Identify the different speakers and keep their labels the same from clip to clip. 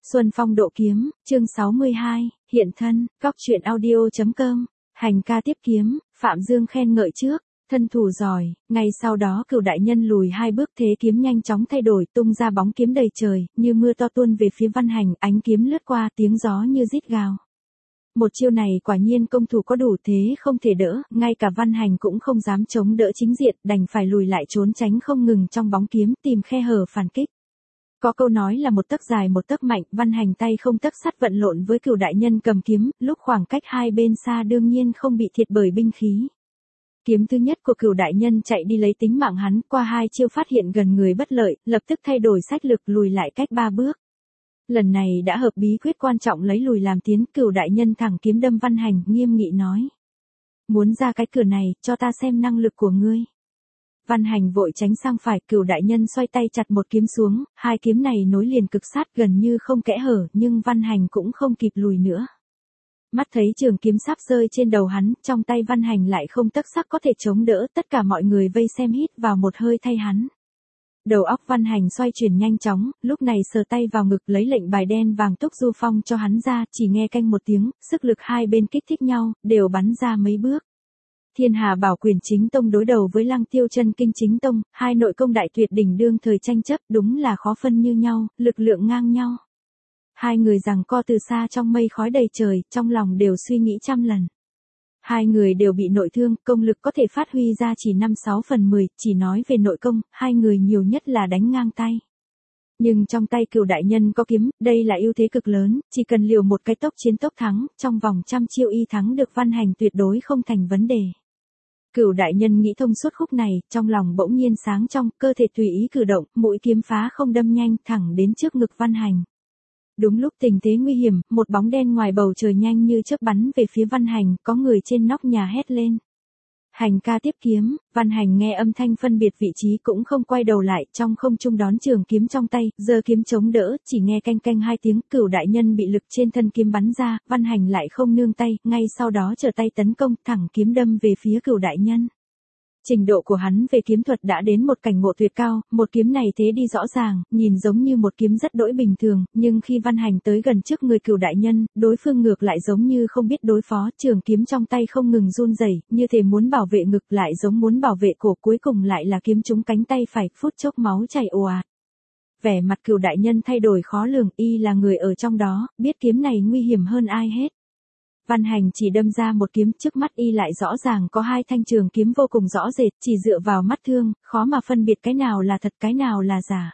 Speaker 1: Xuân Phong độ kiếm, chương 62, hiện thân, góc truyện audio.com, hành ca tiếp kiếm, Phạm Dương khen ngợi trước, thân thủ giỏi, ngay sau đó Cửu đại nhân lùi 2 bước thế kiếm nhanh chóng thay đổi tung ra bóng kiếm đầy trời, như mưa to tuôn về phía Văn Hành, ánh kiếm lướt qua tiếng gió như rít gào. Một chiêu này quả nhiên công thủ có đủ thế không thể đỡ, ngay cả Văn Hành cũng không dám chống đỡ chính diện, đành phải lùi lại trốn tránh không ngừng trong bóng kiếm tìm khe hở phản kích. Có câu nói là một tấc dài một tấc mạnh, Văn Hành tay không tấc sắt vận lộn với Cửu đại nhân cầm kiếm, lúc khoảng cách hai bên xa đương nhiên không bị thiệt bởi binh khí. Kiếm thứ nhất của Cửu đại nhân chạy đi lấy tính mạng hắn, qua 2 chiêu phát hiện gần người bất lợi, lập tức thay đổi sách lược lùi lại cách 3 bước. Lần này đã hợp bí quyết quan trọng lấy lùi làm tiến, Cửu đại nhân thẳng kiếm đâm Văn Hành, nghiêm nghị nói: "Muốn ra cái cửa này, cho ta xem năng lực của ngươi." Văn Hành vội tránh sang phải, Cửu đại nhân xoay tay chặt một kiếm xuống, 2 kiếm này nối liền cực sát gần như không kẽ hở, nhưng Văn Hành cũng không kịp lùi nữa. Mắt thấy trường kiếm sắp rơi trên đầu hắn, trong tay Văn Hành lại không tấc sắc có thể chống đỡ, tất cả mọi người vây xem hít vào một hơi thay hắn. Đầu óc Văn Hành xoay chuyển nhanh chóng, lúc này sờ tay vào ngực lấy lệnh bài đen vàng Túc Du Phong cho hắn ra, chỉ nghe canh một tiếng, sức lực hai bên kích thích nhau, đều bắn ra mấy bước. Thiên Hà Bảo Quyền Chính Tông đối đầu với Lăng Tiêu Chân Kinh Chính Tông, hai nội công đại tuyệt đỉnh đương thời tranh chấp, đúng là khó phân như nhau, lực lượng ngang nhau. Hai người giằng co từ xa trong mây khói đầy trời, trong lòng đều suy nghĩ trăm lần. Hai người đều bị nội thương, công lực có thể phát huy ra chỉ 5-6 phần 10, chỉ nói về nội công, hai người nhiều nhất là đánh ngang tay. Nhưng trong tay Cửu đại nhân có kiếm, đây là ưu thế cực lớn, chỉ cần liều một cái tốc chiến tốc thắng, trong vòng trăm chiêu y thắng được Văn Hành tuyệt đối không thành vấn đề. Cửu đại nhân nghĩ thông suốt khúc này, trong lòng bỗng nhiên sáng trong, cơ thể tùy ý cử động, mũi kiếm phá không đâm nhanh thẳng đến trước ngực Văn Hành. Đúng lúc tình thế nguy hiểm, một bóng đen ngoài bầu trời nhanh như chớp bắn về phía Văn Hành, có người trên nóc nhà hét lên: "Hành ca tiếp kiếm." Văn Hành nghe âm thanh phân biệt vị trí cũng không quay đầu lại, trong không trung đón trường kiếm trong tay, giơ kiếm chống đỡ, chỉ nghe canh canh 2 tiếng, Cửu đại nhân bị lực trên thân kiếm bắn ra, Văn Hành lại không nương tay, ngay sau đó trở tay tấn công, thẳng kiếm đâm về phía Cửu đại nhân. Trình độ của hắn về kiếm thuật đã đến một cảnh ngộ tuyệt cao, một kiếm này thế đi rõ ràng, nhìn giống như một kiếm rất đỗi bình thường, nhưng khi Văn Hành tới gần trước người Cửu đại nhân, đối phương ngược lại giống như không biết đối phó, trường kiếm trong tay không ngừng run rẩy, như thể muốn bảo vệ ngực lại giống muốn bảo vệ cổ, cuối cùng lại là kiếm trúng cánh tay phải, phút chốc máu chảy ồ ạt. Vẻ mặt Cửu đại nhân thay đổi khó lường, y là người ở trong đó, biết kiếm này nguy hiểm hơn ai hết. Văn Hành chỉ đâm ra một kiếm, trước mắt y lại rõ ràng có 2 thanh trường kiếm vô cùng rõ rệt, chỉ dựa vào mắt thương, khó mà phân biệt cái nào là thật cái nào là giả.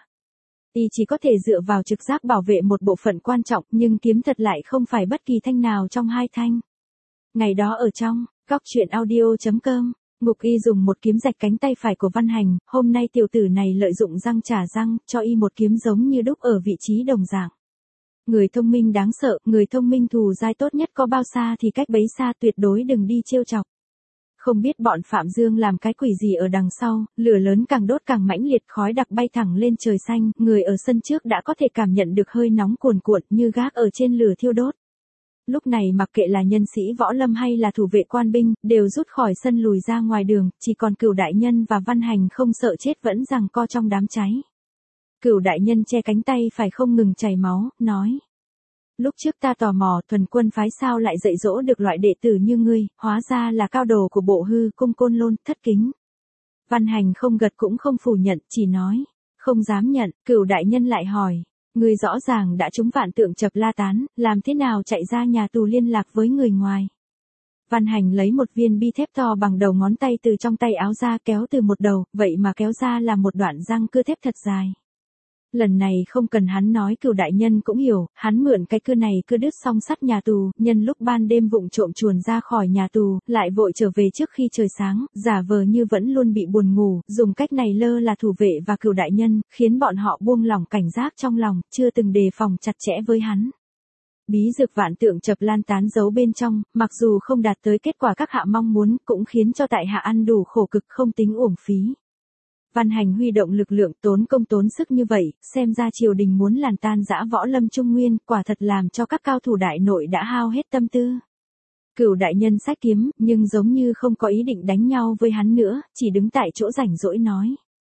Speaker 1: Y chỉ có thể dựa vào trực giác bảo vệ một bộ phận quan trọng, nhưng kiếm thật lại không phải bất kỳ thanh nào trong 2 thanh. Ngày đó ở trong, góc truyện audio.com, Ngục Y dùng một kiếm rạch cánh tay phải của Văn Hành, hôm nay tiểu tử này lợi dụng răng trả răng, cho y một kiếm giống như đúc ở vị trí đồng dạng. Người thông minh đáng sợ, người thông minh thù dai tốt nhất có bao xa thì cách bấy xa, tuyệt đối đừng đi trêu chọc. Không biết bọn Phạm Dương làm cái quỷ gì ở đằng sau, lửa lớn càng đốt càng mãnh liệt, khói đặc bay thẳng lên trời xanh, người ở sân trước đã có thể cảm nhận được hơi nóng cuồn cuộn như gác ở trên lửa thiêu đốt. Lúc này mặc kệ là nhân sĩ võ lâm hay là thủ vệ quan binh, đều rút khỏi sân lùi ra ngoài đường, chỉ còn Cửu đại nhân và Văn Hành không sợ chết vẫn giằng co trong đám cháy. Cửu đại nhân che cánh tay phải không ngừng chảy máu, nói: "Lúc trước ta tò mò Thuần Quân phái sao lại dạy dỗ được loại đệ tử như ngươi, hóa ra là cao đồ của Bộ Hư Cung Côn Lôn, thất kính." Văn Hành không gật cũng không phủ nhận, chỉ nói: "Không dám nhận." Cửu đại nhân lại hỏi: "Ngươi rõ ràng đã trúng Vạn Tượng Chập La Tán, làm thế nào chạy ra nhà tù liên lạc với người ngoài?" Văn Hành lấy một viên bi thép to bằng đầu ngón tay từ trong tay áo ra, kéo từ một đầu, vậy mà kéo ra là một đoạn răng cưa thép thật dài. Lần này không cần hắn nói Cửu đại nhân cũng hiểu, hắn mượn cái cưa này cưa đứt song sắt nhà tù, nhân lúc ban đêm vụng trộm chuồn ra khỏi nhà tù, lại vội trở về trước khi trời sáng, giả vờ như vẫn luôn bị buồn ngủ, dùng cách này lơ là thủ vệ và Cửu đại nhân, khiến bọn họ buông lỏng cảnh giác trong lòng, chưa từng đề phòng chặt chẽ với hắn. Bí dược Vạn Tượng Chập Lan Tán giấu bên trong, mặc dù không đạt tới kết quả các hạ mong muốn, cũng khiến cho tại hạ ăn đủ khổ cực không tính uổng phí. Văn Hành huy động lực lượng tốn công tốn sức như vậy, xem ra triều đình muốn làm tan rã võ lâm Trung Nguyên, quả thật làm cho các cao thủ đại nội đã hao hết tâm tư. Cửu đại nhân xách kiếm, nhưng giống như không có ý định đánh nhau với hắn nữa, chỉ đứng tại chỗ rảnh rỗi nói: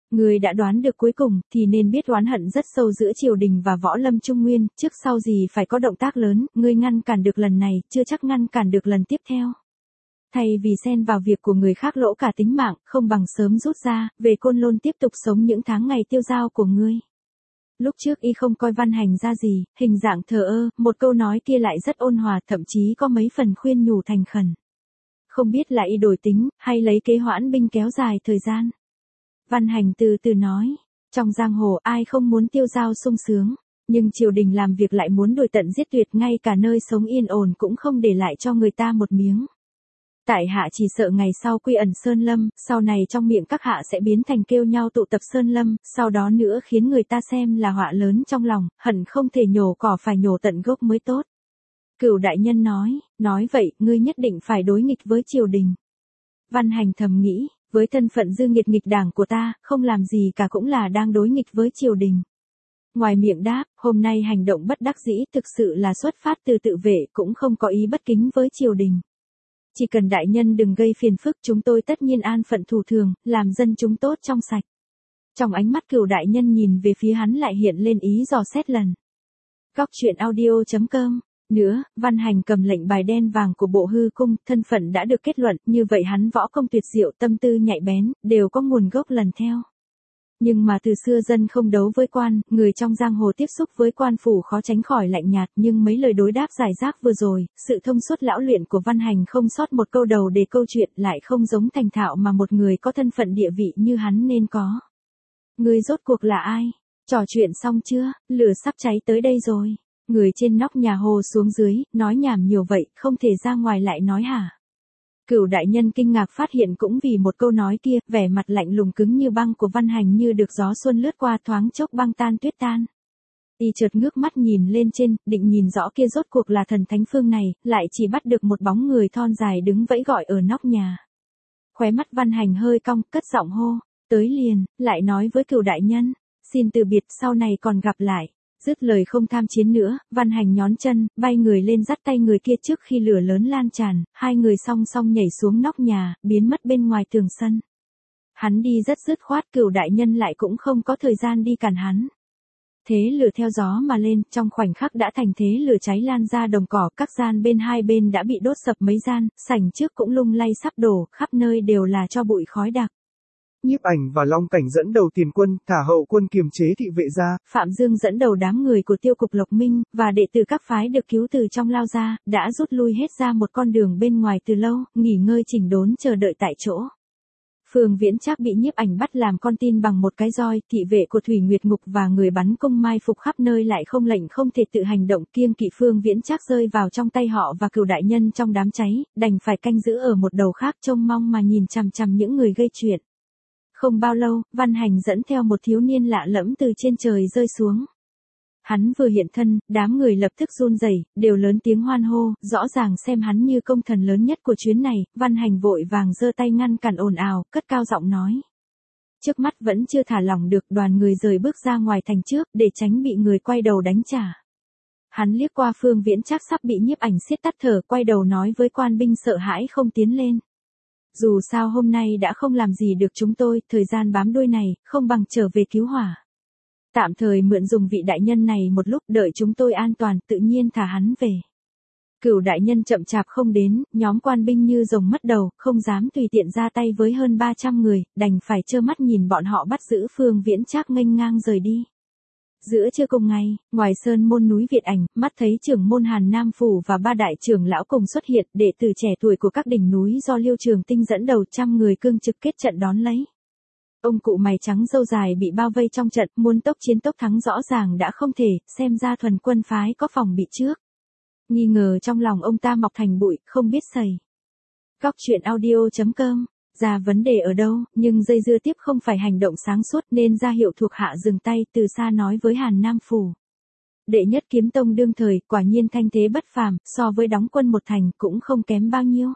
Speaker 1: Ngươi đã đoán được cuối cùng, thì nên biết oán hận rất sâu giữa triều đình và võ lâm Trung Nguyên, trước sau gì phải có động tác lớn, ngươi ngăn cản được lần này, chưa chắc ngăn cản được lần tiếp theo. Thay vì xen vào việc của người khác lỗ cả tính mạng, không bằng sớm rút ra, về Côn Lôn tiếp tục sống những tháng ngày tiêu dao của ngươi. Lúc trước y không coi Văn Hành ra gì, hình dạng thờ ơ, một câu nói kia lại rất ôn hòa, thậm chí có mấy phần khuyên nhủ thành khẩn. Không biết là y đổi tính, hay lấy kế hoãn binh kéo dài thời gian. Văn Hành từ từ nói, trong giang hồ ai không muốn tiêu dao sung sướng, nhưng triều đình làm việc lại muốn đuổi tận giết tuyệt, ngay cả nơi sống yên ổn cũng không để lại cho người ta một miếng. Tại hạ chỉ sợ ngày sau quy ẩn Sơn Lâm, sau này trong miệng các hạ sẽ biến thành kêu nhau tụ tập Sơn Lâm, sau đó nữa khiến người ta xem là họa lớn trong lòng, hận không thể nhổ cỏ phải nhổ tận gốc mới tốt. Cửu đại nhân nói vậy, ngươi nhất định phải đối nghịch với triều đình. Văn Hành thầm nghĩ, với thân phận dư nghiệt nghịch đảng của ta, không làm gì cả cũng là đang đối nghịch với triều đình. Ngoài miệng đáp, hôm nay hành động bất đắc dĩ thực sự là xuất phát từ tự vệ, cũng không có ý bất kính với triều đình. Chỉ cần đại nhân đừng gây phiền phức, chúng tôi tất nhiên an phận thủ thường, làm dân chúng tốt trong sạch. Trong ánh mắt Cửu đại nhân nhìn về phía hắn lại hiện lên ý dò xét lần. Góc truyện audio.com. Nữa, Văn Hành cầm lệnh bài đen vàng của Bộ Hư Cung, thân phận đã được kết luận, như vậy hắn võ công tuyệt diệu, tâm tư nhạy bén, đều có nguồn gốc lần theo. Nhưng mà từ xưa dân không đấu với quan, người trong giang hồ tiếp xúc với quan phủ khó tránh khỏi lạnh nhạt, nhưng mấy lời đối đáp giải rác vừa rồi, sự thông suốt lão luyện của Văn Hành không sót một câu đầu để câu chuyện, lại không giống thành thạo mà một người có thân phận địa vị như hắn nên có. Ngươi rốt cuộc là ai? Trò chuyện xong chưa? Lửa sắp cháy tới đây rồi. Người trên nóc nhà hồ xuống dưới, nói nhảm nhiều vậy, không thể ra ngoài lại nói hả? Cửu đại nhân kinh ngạc phát hiện cũng vì một câu nói kia, vẻ mặt lạnh lùng cứng như băng của Văn Hành như được gió xuân lướt qua, thoáng chốc băng tan tuyết tan. Y chợt ngước mắt nhìn lên trên, định nhìn rõ kia rốt cuộc là thần thánh phương này, lại chỉ bắt được một bóng người thon dài đứng vẫy gọi ở nóc nhà. Khóe mắt Văn Hành hơi cong, cất giọng hô, tới liền, lại nói với Cửu đại nhân, xin từ biệt, sau này còn gặp lại. Dứt lời không tham chiến nữa, Văn Hành nhón chân, bay người lên dắt tay người kia trước khi lửa lớn lan tràn, hai người song song nhảy xuống nóc nhà, biến mất bên ngoài tường sân. Hắn đi rất dứt khoát, Cửu đại nhân lại cũng không có thời gian đi cản hắn. Thế lửa theo gió mà lên, trong khoảnh khắc đã thành thế lửa cháy lan ra đồng cỏ, các gian bên hai bên đã bị đốt sập mấy gian, sảnh trước cũng lung lay sắp đổ, khắp nơi đều là tro bụi khói đặc.
Speaker 2: Nhiếp Ảnh và Long Cảnh dẫn đầu tiền quân, thả hậu quân kiềm chế thị vệ ra.
Speaker 1: Phạm Dương dẫn đầu đám người của Tiêu cục Lộc Minh, và đệ tử các phái được cứu từ trong lao ra, đã rút lui hết ra một con đường bên ngoài từ lâu, nghỉ ngơi chỉnh đốn chờ đợi tại chỗ. Phương Viễn Trác bị Nhiếp Ảnh bắt làm con tin bằng một cái roi, thị vệ của Thủy Nguyệt Ngục và người bắn cung mai phục khắp nơi lại không lệnh không thể tự hành động, kiêng kỵ Phương Viễn Trác rơi vào trong tay họ và Cửu đại nhân trong đám cháy, đành phải canh giữ ở một đầu khác trông mong mà nhìn chằm chằm những người gây chuyện. Không bao lâu, Văn Hành dẫn theo một thiếu niên lạ lẫm từ trên trời rơi xuống. Hắn vừa hiện thân, đám người lập tức run rẩy, đều lớn tiếng hoan hô, rõ ràng xem hắn như công thần lớn nhất của chuyến này. Văn Hành vội vàng giơ tay ngăn cản ồn ào, cất cao giọng nói. Trước mắt vẫn chưa thả lỏng được, đoàn người rời bước ra ngoài thành trước, để tránh bị người quay đầu đánh trả. Hắn liếc qua Phương Viễn Trác sắp bị Nhiếp Ảnh siết tắt thở, quay đầu nói với quan binh sợ hãi không tiến lên. Dù sao hôm nay đã không làm gì được chúng tôi, thời gian bám đuôi này, không bằng trở về cứu hỏa. Tạm thời mượn dùng vị đại nhân này một lúc, đợi chúng tôi an toàn, tự nhiên thả hắn về. Cửu đại nhân chậm chạp không đến, nhóm quan binh như rồng mất đầu, không dám tùy tiện ra tay với hơn 300 người, đành phải trơ mắt nhìn bọn họ bắt giữ Phương Viễn Trác nghênh ngang rời đi. Giữa trưa cùng ngày, ngoài sơn môn núi Việt Ảnh, mắt thấy trưởng môn Hàn Nam Phủ và ba đại trưởng lão cùng xuất hiện, đệ tử trẻ tuổi của các đỉnh núi do Liêu Trường Tinh dẫn đầu, 100 người cương trực kết trận đón lấy. Ông cụ mày trắng râu dài bị bao vây trong trận, muốn tốc chiến tốc thắng rõ ràng đã không thể, xem ra thuần quân phái có phòng bị trước. Nghi ngờ trong lòng ông ta mọc thành bụi, không biết sầy. Góc truyện audio.com. Ra vấn đề ở đâu, nhưng dây dưa tiếp không phải hành động sáng suốt nên ra hiệu thuộc hạ dừng tay, từ xa nói với Hàn Nam Phủ. Đệ nhất kiếm tông đương thời, quả nhiên thanh thế bất phàm, so với đóng quân một thành cũng không kém bao nhiêu.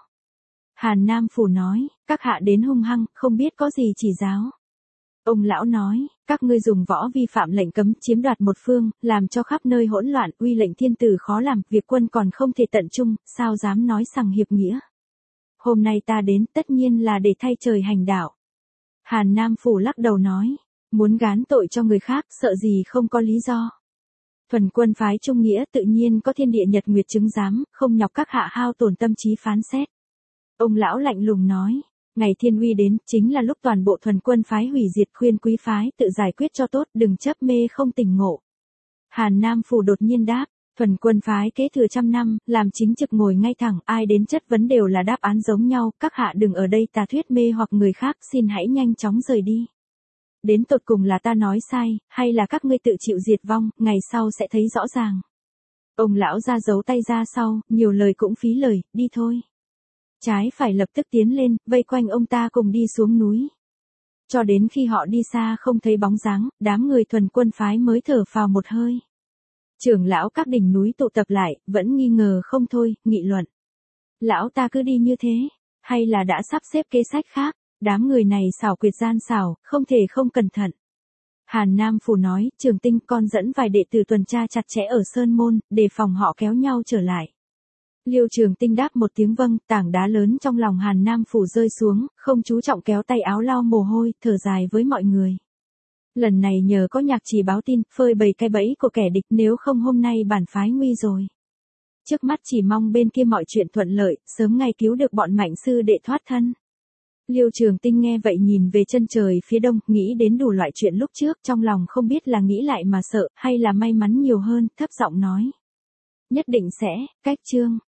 Speaker 1: Hàn Nam Phủ nói, các hạ đến hung hăng, không biết có gì chỉ giáo. Ông lão nói, các ngươi dùng võ vi phạm lệnh cấm, chiếm đoạt một phương, làm cho khắp nơi hỗn loạn, uy lệnh thiên tử khó làm, việc quân còn không thể tận trung, sao dám nói sằng hiệp nghĩa. Hôm nay ta đến tất nhiên là để thay trời hành đạo. Hàn Nam Phủ lắc đầu nói, muốn gán tội cho người khác sợ gì không có lý do. Thuần quân phái trung nghĩa tự nhiên có thiên địa nhật nguyệt chứng giám, không nhọc các hạ hao tổn tâm trí phán xét. Ông lão lạnh lùng nói, ngày thiên uy đến chính là lúc toàn bộ thuần quân phái hủy diệt, khuyên quý phái tự giải quyết cho tốt, đừng chấp mê không tỉnh ngộ. Hàn Nam Phủ đột nhiên đáp, thuần quân phái kế thừa 100 năm, làm chính trực ngồi ngay thẳng, ai đến chất vấn đều là đáp án giống nhau, các hạ đừng ở đây tà thuyết mê hoặc người khác, xin hãy nhanh chóng rời đi. Đến tột cùng là ta nói sai, hay là các ngươi tự chịu diệt vong, ngày sau sẽ thấy rõ ràng. Ông lão ra giấu tay ra sau, nhiều lời cũng phí lời, đi thôi. Trái phải lập tức tiến lên, vây quanh ông ta cùng đi xuống núi. Cho đến khi họ đi xa không thấy bóng dáng, đám người thuần quân phái mới thở phào một hơi. Trưởng lão các đỉnh núi tụ tập lại, vẫn nghi ngờ không thôi, nghị luận. Lão ta cứ đi như thế, hay là đã sắp xếp kế sách khác, đám người này xảo quyệt gian xảo, không thể không cẩn thận. Hàn Nam Phủ nói, Trường Tinh con dẫn vài đệ tử tuần tra chặt chẽ ở Sơn Môn, để phòng họ kéo nhau trở lại. Liêu Trường Tinh đáp một tiếng vâng, tảng đá lớn trong lòng Hàn Nam Phủ rơi xuống, không chú trọng kéo tay áo lau mồ hôi, thở dài với mọi người. Lần này nhờ có Nhạc Trì báo tin, phơi bày cái bẫy của kẻ địch, nếu không hôm nay bản phái nguy rồi. Trước mắt chỉ mong bên kia mọi chuyện thuận lợi, sớm ngày cứu được bọn Mạnh sư đệ thoát thân. Liêu Trường Tinh nghe vậy nhìn về chân trời phía đông, nghĩ đến đủ loại chuyện lúc trước, trong lòng không biết là nghĩ lại mà sợ, hay là may mắn nhiều hơn, thấp giọng nói. Nhất định sẽ, cách chương.